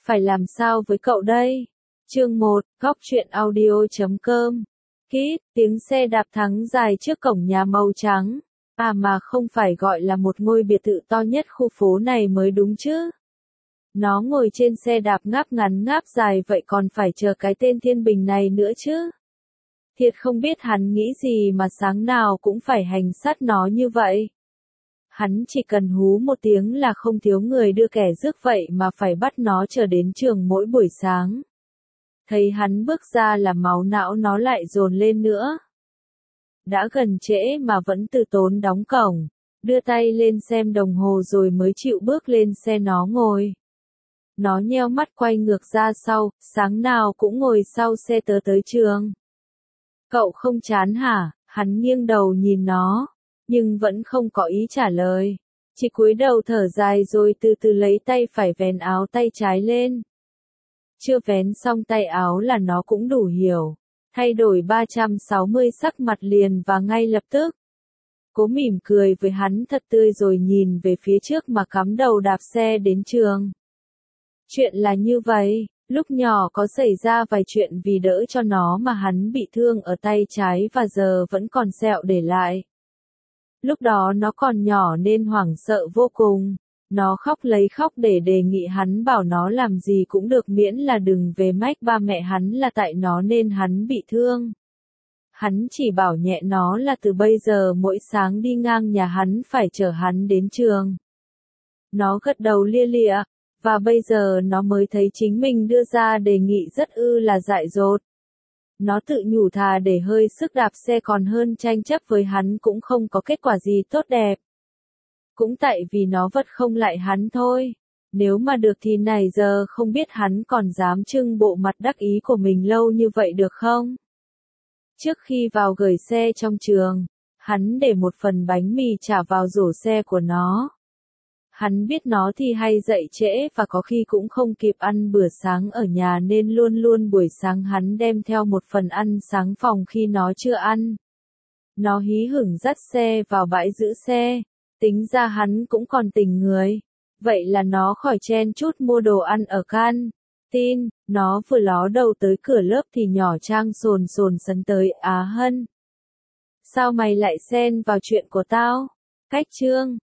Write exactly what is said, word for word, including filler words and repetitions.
phải làm sao với cậu đây? Chương một, góc truyện audio chấm com. Kít, tiếng xe đạp thắng dài trước cổng nhà màu trắng. À mà không phải gọi là một ngôi biệt thự to nhất khu phố này mới đúng chứ? Nó ngồi trên xe đạp ngáp ngắn ngáp dài vậy còn phải chờ cái tên Thiên Bình này nữa chứ? Thiệt không biết hắn nghĩ gì mà sáng nào cũng phải hành sát nó như vậy. Hắn chỉ cần hú một tiếng là không thiếu người đưa kẻ rước vậy mà phải bắt nó chờ đến trường mỗi buổi sáng. Thấy hắn bước ra là máu não nó lại dồn lên nữa. Đã gần trễ mà vẫn từ tốn đóng cổng, đưa tay lên xem đồng hồ rồi mới chịu bước lên xe nó ngồi. Nó nheo mắt quay ngược ra sau, sáng nào cũng ngồi sau xe tớ tới trường. Cậu không chán hả? Hắn nghiêng đầu nhìn nó, nhưng vẫn không có ý trả lời. Chỉ cúi đầu thở dài rồi từ từ lấy tay phải vén áo tay trái lên. Chưa vén xong tay áo là nó cũng đủ hiểu. Thay đổi ba trăm sáu mươi sắc mặt liền và ngay lập tức. Cố mỉm cười với hắn thật tươi rồi nhìn về phía trước mà cắm đầu đạp xe đến trường. Chuyện là như vậy, lúc nhỏ có xảy ra vài chuyện vì đỡ cho nó mà hắn bị thương ở tay trái và giờ vẫn còn sẹo để lại. Lúc đó nó còn nhỏ nên hoảng sợ vô cùng. Nó khóc lấy khóc để đề nghị hắn bảo nó làm gì cũng được miễn là đừng về mách ba mẹ hắn là tại nó nên hắn bị thương. Hắn chỉ bảo nhẹ nó là từ bây giờ mỗi sáng đi ngang nhà hắn phải chở hắn đến trường. Nó gật đầu lia lịa, và bây giờ nó mới thấy chính mình đưa ra đề nghị rất ư là dại dột. Nó tự nhủ thà để hơi sức đạp xe còn hơn tranh chấp với hắn cũng không có kết quả gì tốt đẹp. Cũng tại vì nó vật không lại hắn thôi. Nếu mà được thì này giờ không biết hắn còn dám trưng bộ mặt đắc ý của mình lâu như vậy được không? Trước khi vào gửi xe trong trường, hắn để một phần bánh mì trả vào rổ xe của nó. Hắn biết nó thì hay dậy trễ và có khi cũng không kịp ăn bữa sáng ở nhà nên luôn luôn buổi sáng hắn đem theo một phần ăn sáng phòng khi nó chưa ăn. Nó hí hửng dắt xe vào bãi giữ xe. Tính ra hắn cũng còn tình người. Vậy là nó khỏi chen chút mua đồ ăn ở can. Tin, nó vừa ló đầu tới cửa lớp thì nhỏ Trang sồn sồn sấn tới. Á Hân, sao mày lại xen vào chuyện của tao? Cách chương